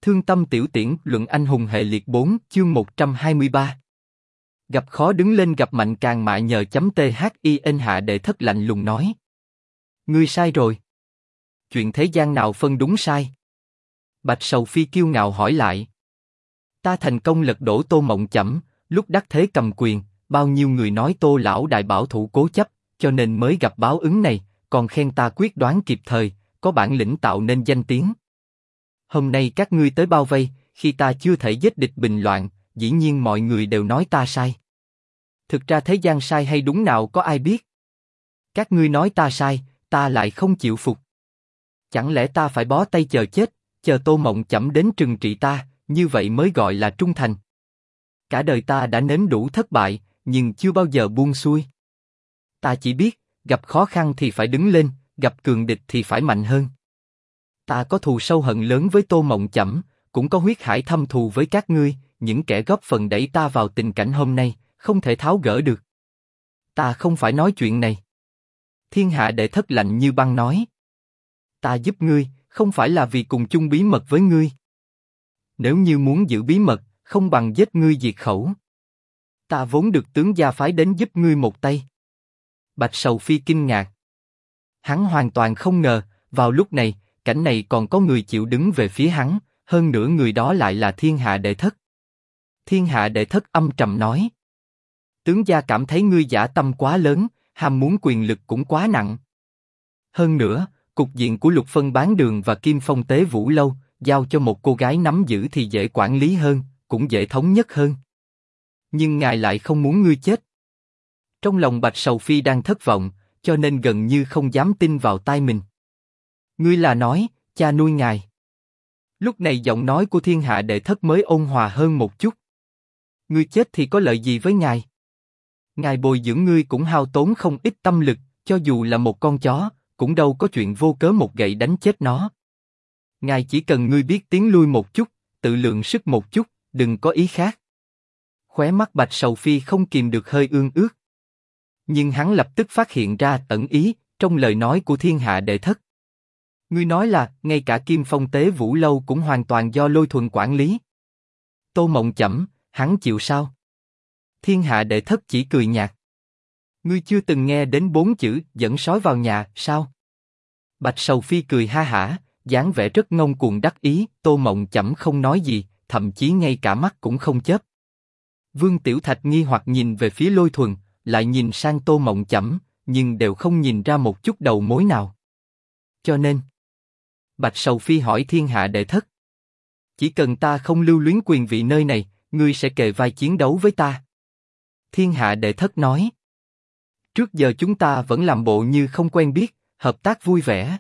Thương tâm tiểu tiễn luận anh hùng hệ liệt 4 chương 123. Gặp khó đứng lên gặp mạnh càng mại nhờ THIN Hạ Đệ Thất lạnh lùng nói. Ngươi sai rồi. Chuyện thế gian nào phân đúng sai? Bạch Sầu Phi kiêu ngạo hỏi lại. Ta thành công lật đổ Tô Mộng Chẩm, lúc đắc thế cầm quyền, bao nhiêu người nói Tô lão đại bảo thủ cố chấp, cho nên mới gặp báo ứng này, còn khen ta quyết đoán kịp thời, có bản lĩnh tạo nên danh tiếng. Hôm nay các ngươi tới bao vây, khi ta chưa thể giết địch bình loạn, dĩ nhiên mọi người đều nói ta sai. Thực ra thế gian sai hay đúng nào có ai biết. Các ngươi nói ta sai, ta lại không chịu phục. Chẳng lẽ ta phải bó tay chờ chết, chờ Tô Mộng Chẩm đến trừng trị ta, như vậy mới gọi là trung thành. Cả đời ta đã nếm đủ thất bại, nhưng chưa bao giờ buông xuôi. Ta chỉ biết, gặp khó khăn thì phải đứng lên, gặp cường địch thì phải mạnh hơn. Ta có thù sâu hận lớn với Tô Mộng Chẩm, cũng có huyết hải thâm thù với các ngươi, những kẻ góp phần đẩy ta vào tình cảnh hôm nay, không thể tháo gỡ được. Ta không phải nói chuyện này. Thiên Hạ Đệ Thất lạnh như băng nói. Ta giúp ngươi, không phải là vì cùng chung bí mật với ngươi. Nếu như muốn giữ bí mật, không bằng giết ngươi diệt khẩu. Ta vốn được tướng gia phái đến giúp ngươi một tay. Bạch Sầu Phi kinh ngạc. Hắn hoàn toàn không ngờ, vào lúc này, cảnh này còn có người chịu đứng về phía hắn, hơn nữa người đó lại là Thiên Hạ Đệ Thất. Thiên Hạ Đệ Thất âm trầm nói. Tướng gia cảm thấy ngươi dã tâm quá lớn, ham muốn quyền lực cũng quá nặng. Hơn nữa, cục diện của Lục Phân Bán Đường và Kim Phong Tế Vũ Lâu, giao cho một cô gái nắm giữ thì dễ quản lý hơn, cũng dễ thống nhất hơn. Nhưng ngài lại không muốn ngươi chết. Trong lòng Bạch Sầu Phi đang thất vọng, cho nên gần như không dám tin vào tai mình. Ngươi là nói, cha nuôi ngài. Lúc này giọng nói của Thiên Hạ Đệ Thất mới ôn hòa hơn một chút. Ngươi chết thì có lợi gì với ngài? Ngài bồi dưỡng ngươi cũng hao tốn không ít tâm lực, cho dù là một con chó, cũng đâu có chuyện vô cớ một gậy đánh chết nó. Ngài chỉ cần ngươi biết tiến lui một chút, tự lượng sức một chút, đừng có ý khác. Khóe mắt Bạch Sầu Phi không kìm được hơi ương ướt. Nhưng hắn lập tức phát hiện ra ẩn ý trong lời nói của Thiên Hạ Đệ Thất. Ngươi nói là ngay cả Kim Phong Tế Vũ Lâu cũng hoàn toàn do Lôi Thuần quản lý. Tô Mộng Chẩm, hắn chịu sao? Thiên Hạ Đệ Thất chỉ cười nhạt. Ngươi chưa từng nghe đến 4 chữ dẫn sói vào nhà sao? Bạch Sầu Phi cười ha hả, dáng vẻ rất ngông cuồng đắc ý. Tô Mộng Chẩm không nói gì, thậm chí ngay cả mắt cũng không chớp. Vương Tiểu Thạch nghi hoặc nhìn về phía Lôi Thuần, lại nhìn sang Tô Mộng Chẩm, nhưng đều không nhìn ra một chút đầu mối nào. Cho nên, Bạch Sầu Phi hỏi Thiên Hạ Đệ Thất. Chỉ cần ta không lưu luyến quyền vị nơi này, ngươi sẽ kề vai chiến đấu với ta. Thiên Hạ Đệ Thất nói. Trước giờ chúng ta vẫn làm bộ như không quen biết, hợp tác vui vẻ.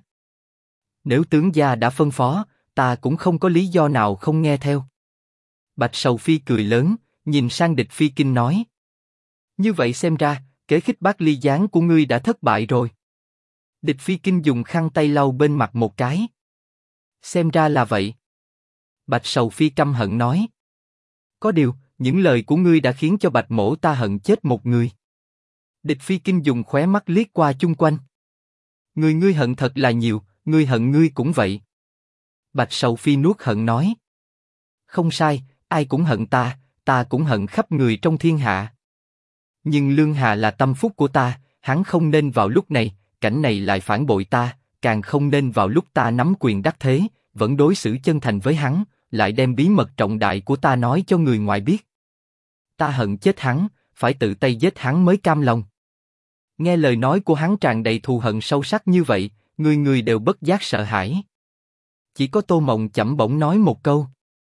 Nếu tướng gia đã phân phó, ta cũng không có lý do nào không nghe theo. Bạch Sầu Phi cười lớn, nhìn sang Địch Phi Kinh nói. Như vậy xem ra, kế khích bác ly gián của ngươi đã thất bại rồi. Địch Phi Kinh dùng khăn tay lau bên mặt một cái. Xem ra là vậy. Bạch Sầu Phi căm hận nói. Có điều, những lời của ngươi đã khiến cho Bạch mỗ ta hận chết một người. Địch Phi Kinh dùng khóe mắt liếc qua chung quanh. Ngươi hận thật là nhiều, ngươi hận ngươi cũng vậy. Bạch Sầu Phi nuốt hận nói. Không sai, ai cũng hận ta, ta cũng hận khắp người trong thiên hạ. Nhưng Lương Hà là tâm phúc của ta, hắn không nên vào lúc này, cảnh này lại phản bội ta, càng không nên vào lúc ta nắm quyền đắc thế, vẫn đối xử chân thành với hắn, lại đem bí mật trọng đại của ta nói cho người ngoài biết. Ta hận chết hắn, phải tự tay giết hắn mới cam lòng. Nghe lời nói của hắn tràn đầy thù hận sâu sắc như vậy, người người đều bất giác sợ hãi. Chỉ có Tô Mộng Chẩm bỗng nói một câu.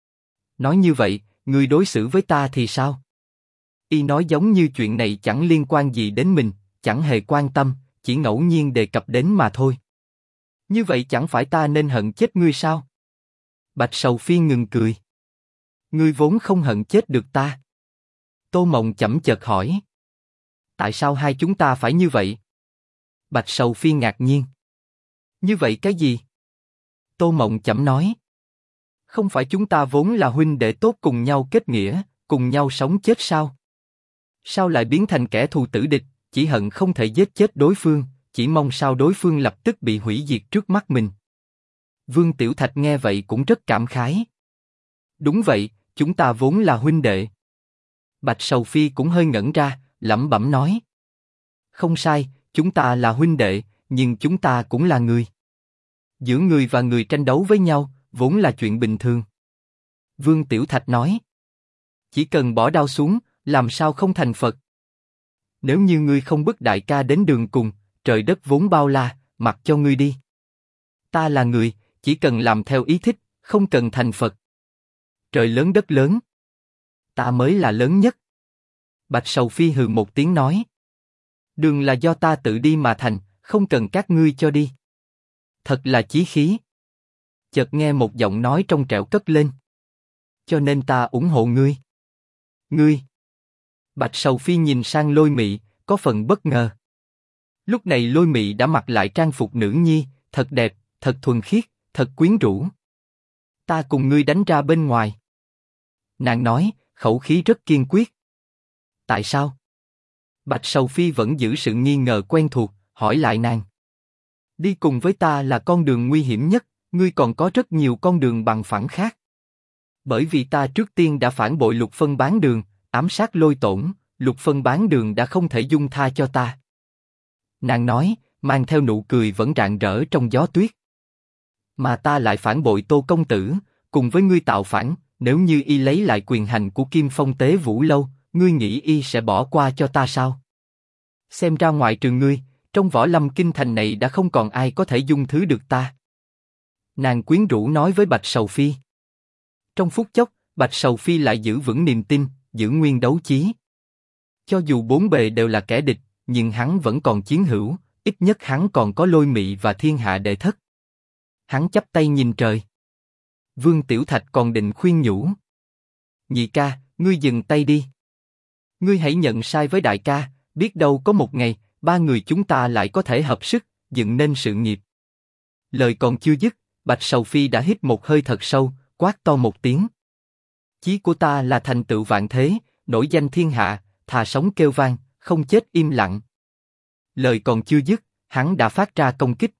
Nói như vậy, ngươi đối xử với ta thì sao? Y nói giống như chuyện này chẳng liên quan gì đến mình, chẳng hề quan tâm, chỉ ngẫu nhiên đề cập đến mà thôi. Như vậy chẳng phải ta nên hận chết ngươi sao? Bạch Sầu Phi ngừng cười. Ngươi vốn không hận chết được ta. Tô Mộng Chẩm chợt hỏi. Tại sao hai chúng ta phải như vậy? Bạch Sầu Phi ngạc nhiên. Như vậy cái gì? Tô Mộng Chẩm nói. Không phải chúng ta vốn là huynh đệ tốt cùng nhau kết nghĩa, cùng nhau sống chết sao? Sao lại biến thành kẻ thù tử địch, chỉ hận không thể giết chết đối phương, chỉ mong sao đối phương lập tức bị hủy diệt trước mắt mình. Vương Tiểu Thạch nghe vậy cũng rất cảm khái. Đúng vậy, chúng ta vốn là huynh đệ. Bạch Sầu Phi cũng hơi ngẩn ra, lẩm bẩm nói. Không sai, chúng ta là huynh đệ, nhưng chúng ta cũng là người. Giữa người và người tranh đấu với nhau, vốn là chuyện bình thường. Vương Tiểu Thạch nói. Chỉ cần bỏ đao xuống, làm sao không thành Phật? Nếu như ngươi không bức đại ca đến đường cùng, trời đất vốn bao la, mặc cho ngươi đi. Ta là người, chỉ cần làm theo ý thích, không cần thành Phật. Trời lớn đất lớn. Ta mới là lớn nhất. Bạch Sầu Phi hừ một tiếng nói. Đường là do ta tự đi mà thành, không cần các ngươi cho đi. Thật là chí khí. Chợt nghe một giọng nói trong trẻo cất lên. Cho nên ta ủng hộ ngươi. Ngươi. Bạch Sầu Phi nhìn sang Lôi Mị, có phần bất ngờ. Lúc này Lôi Mị đã mặc lại trang phục nữ nhi, thật đẹp, thật thuần khiết, thật quyến rũ. Ta cùng ngươi đánh ra bên ngoài. Nàng nói, khẩu khí rất kiên quyết. Tại sao? Bạch Sầu Phi vẫn giữ sự nghi ngờ quen thuộc, hỏi lại nàng. Đi cùng với ta là con đường nguy hiểm nhất, ngươi còn có rất nhiều con đường bằng phẳng khác. Bởi vì ta trước tiên đã phản bội Lục Phân Bán Đường, ám sát Lôi Tổn, Lục Phân Bán Đường đã không thể dung tha cho ta. Nàng nói, mang theo nụ cười vẫn rạng rỡ trong gió tuyết. Mà ta lại phản bội Tô công tử, cùng với ngươi tạo phản, nếu như y lấy lại quyền hành của Kim Phong Tế Vũ Lâu, ngươi nghĩ y sẽ bỏ qua cho ta sao? Xem ra ngoại trừ ngươi, trong võ lâm kinh thành này đã không còn ai có thể dung thứ được ta. Nàng quyến rũ nói với Bạch Sầu Phi. Trong phút chốc, Bạch Sầu Phi lại giữ vững niềm tin, giữ nguyên đấu chí. Cho dù bốn bề đều là kẻ địch, nhưng hắn vẫn còn chiến hữu, ít nhất hắn còn có Lôi Mị và Thiên Hạ Đệ Thất. Hắn chắp tay nhìn trời. Vương Tiểu Thạch còn định khuyên nhủ. Nhị ca, ngươi dừng tay đi. Ngươi hãy nhận sai với đại ca, biết đâu có một ngày, ba người chúng ta lại có thể hợp sức, dựng nên sự nghiệp. Lời còn chưa dứt, Bạch Sầu Phi đã hít một hơi thật sâu, quát to một tiếng. Chí của ta là thành tựu vạn thế, nổi danh thiên hạ, thà sống kêu vang, không chết im lặng. Lời còn chưa dứt, hắn đã phát ra công kích,